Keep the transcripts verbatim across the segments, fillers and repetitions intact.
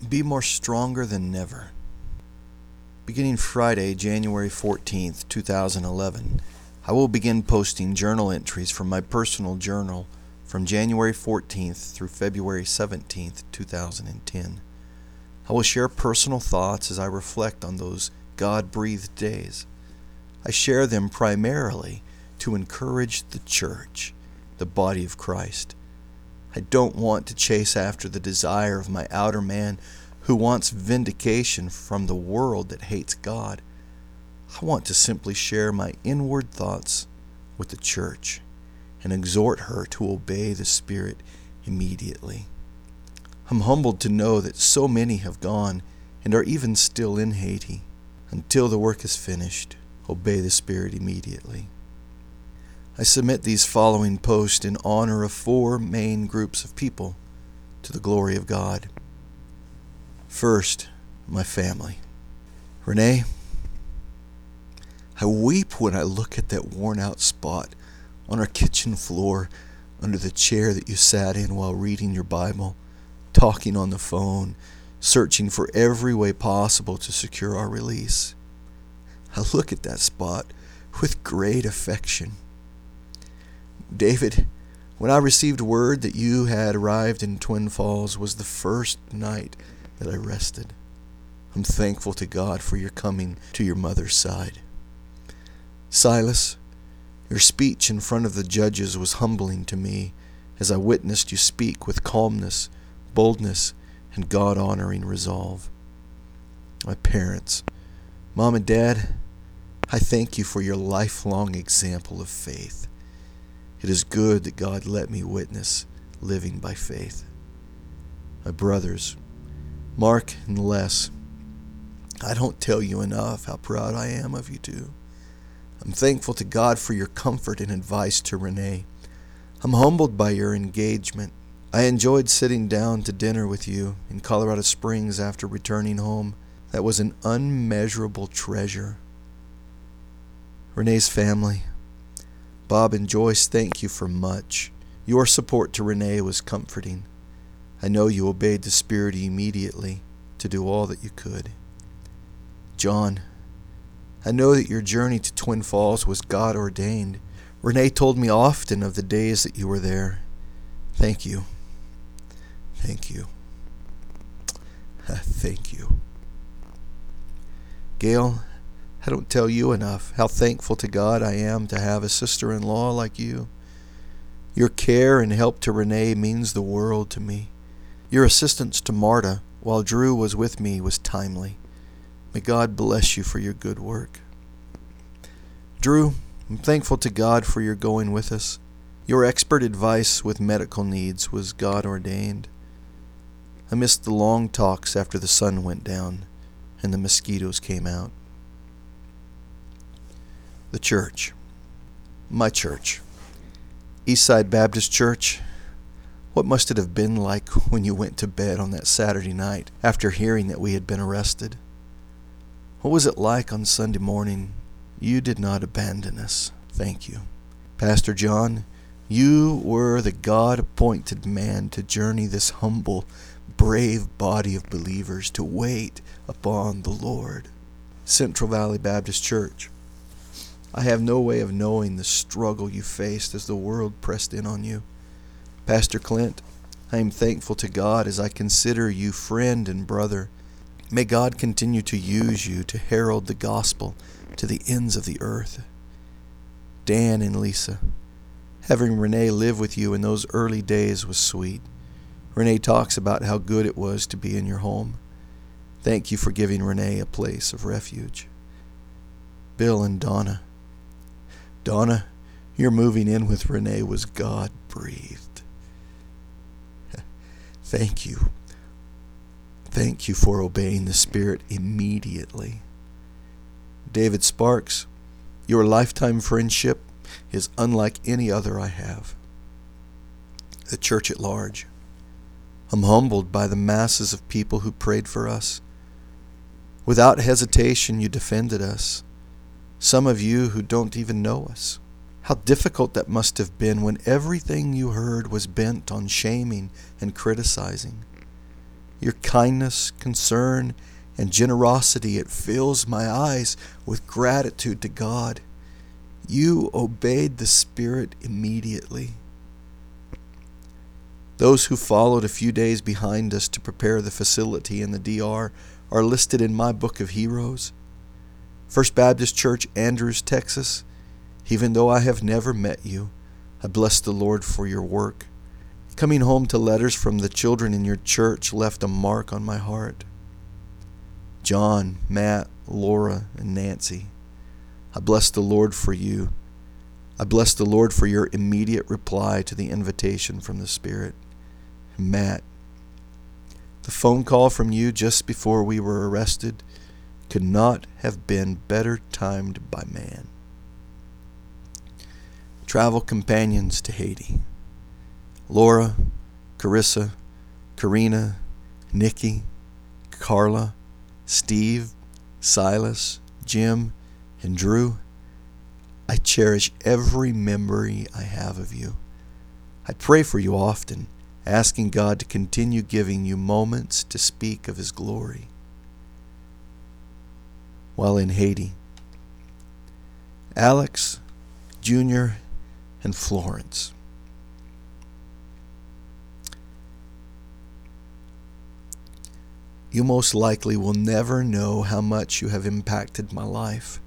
Be more stronger than never. Beginning Friday, January fourteenth, two thousand eleven, I will begin posting journal entries from my personal journal from January fourteenth through February seventeenth, two thousand ten. I will share personal thoughts as I reflect on those God-breathed days. I share them primarily to encourage the church, the body of Christ. I don't want to chase after the desire of my outer man who wants vindication from the world that hates God. I want to simply share my inward thoughts with the church and exhort her to obey the Spirit immediately. I'm humbled to know that so many have gone and are even still in Haiti. Until the work is finished, obey the Spirit immediately. I submit these following posts in honor of four main groups of people to the glory of God. First, my family. Renee, I weep when I look at that worn-out spot on our kitchen floor under the chair that you sat in while reading your Bible, talking on the phone, searching for every way possible to secure our release. I look at that spot with great affection. David, when I received word that you had arrived in Twin Falls was the first night that I rested. I'm thankful to God for your coming to your mother's side. Silas, your speech in front of the judges was humbling to me as I witnessed you speak with calmness, boldness, and God-honoring resolve. My parents, Mom and Dad, I thank you for your lifelong example of faith. It is good that God let me witness living by faith. My brothers, Mark and Les, I don't tell you enough how proud I am of you two. I'm thankful to God for your comfort and advice to Renee. I'm humbled by your engagement. I enjoyed sitting down to dinner with you in Colorado Springs after returning home. That was an unmeasurable treasure. Renee's family, Bob and Joyce, thank you for much. Your support to Renee was comforting. I know you obeyed the Spirit immediately to do all that you could. John, I know that your journey to Twin Falls was God ordained. Renee told me often of the days that you were there. Thank you. Thank you. Thank you. Gail, I don't tell you enough how thankful to God I am to have a sister-in-law like you. Your care and help to Renee means the world to me. Your assistance to Marta while Drew was with me was timely. May God bless you for your good work. Drew, I'm thankful to God for your going with us. Your expert advice with medical needs was God ordained. I missed the long talks after the sun went down and the mosquitoes came out. The church. My church. Eastside Baptist Church. What must it have been like when you went to bed on that Saturday night after hearing that we had been arrested? What was it like on Sunday morning? You did not abandon us. Thank you. Pastor John, you were the God-appointed man to journey this humble, brave body of believers to wait upon the Lord. Central Valley Baptist Church. I have no way of knowing the struggle you faced as the world pressed in on you. Pastor Clint, I am thankful to God as I consider you friend and brother. May God continue to use you to herald the gospel to the ends of the earth. Dan and Lisa, having Renee live with you in those early days was sweet. Renee talks about how good it was to be in your home. Thank you for giving Renee a place of refuge. Bill and Donna. Donna, your moving in with Renee was God-breathed. Thank you. Thank you for obeying the Spirit immediately. David Sparks, your lifetime friendship is unlike any other I have. The church at large. I'm humbled by the masses of people who prayed for us. Without hesitation, you defended us. Some of you who don't even know us. How difficult that must have been when everything you heard was bent on shaming and criticizing. Your kindness, concern, and generosity, it fills my eyes with gratitude to God. You obeyed the Spirit immediately. Those who followed a few days behind us to prepare the facility in the D R are listed in my book of heroes. First Baptist Church, Andrews, Texas. Even though I have never met you, I bless the Lord for your work. Coming home to letters from the children in your church left a mark on my heart. John, Matt, Laura, and Nancy, I bless the Lord for you. I bless the Lord for your immediate reply to the invitation from the Spirit. Matt, the phone call from you just before we were arrested could not have been better timed by man. Travel companions to Haiti. Laura, Carissa, Karina, Nikki, Carla, Steve, Silas, Jim, and Drew. I cherish every memory I have of you. I pray for you often, asking God to continue giving you moments to speak of His glory. While in Haiti, Alex, Junior, and Florence. You most likely will never know how much you have impacted my life.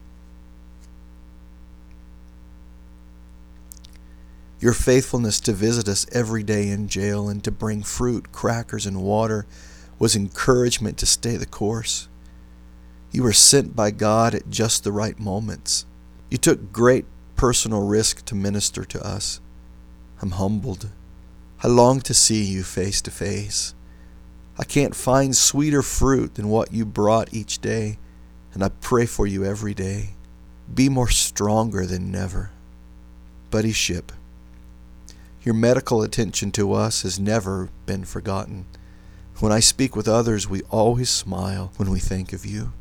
Your faithfulness to visit us every day in jail and to bring fruit, crackers, and water was encouragement to stay the course. You were sent by God at just the right moments. You took great personal risk to minister to us. I'm humbled. I long to see you face to face. I can't find sweeter fruit than what you brought each day, and I pray for you every day. Be more stronger than never. Buddy Ship, your medical attention to us has never been forgotten. When I speak with others, we always smile when we think of you.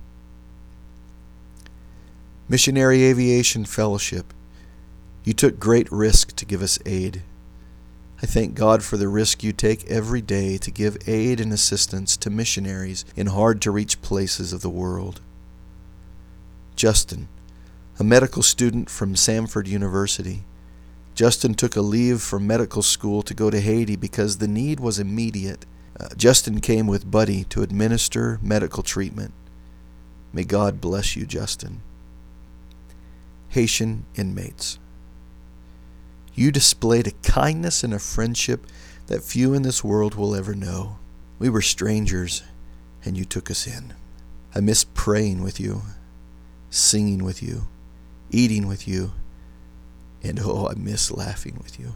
Missionary Aviation Fellowship, you took great risk to give us aid. I thank God for the risk you take every day to give aid and assistance to missionaries in hard-to-reach places of the world. Justin, a medical student from Samford University. Justin took a leave from medical school to go to Haiti because the need was immediate. Uh, Justin came with Buddy to administer medical treatment. May God bless you, Justin. Haitian inmates, you displayed a kindness and a friendship that few in this world will ever know. We were strangers, and you took us in. I miss praying with you, singing with you, eating with you, and oh, I miss laughing with you.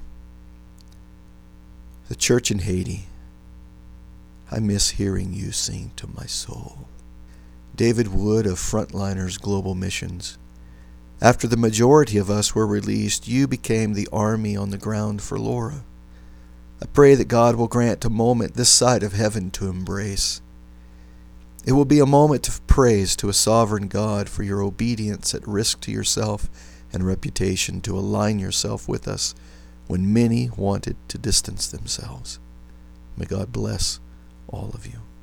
The church in Haiti, I miss hearing you sing to my soul. David Wood of Frontliners Global Missions, after the majority of us were released, you became the army on the ground for Laura. I pray that God will grant a moment this side of heaven to embrace. It will be a moment of praise to a sovereign God for your obedience at risk to yourself and reputation to align yourself with us when many wanted to distance themselves. May God bless all of you.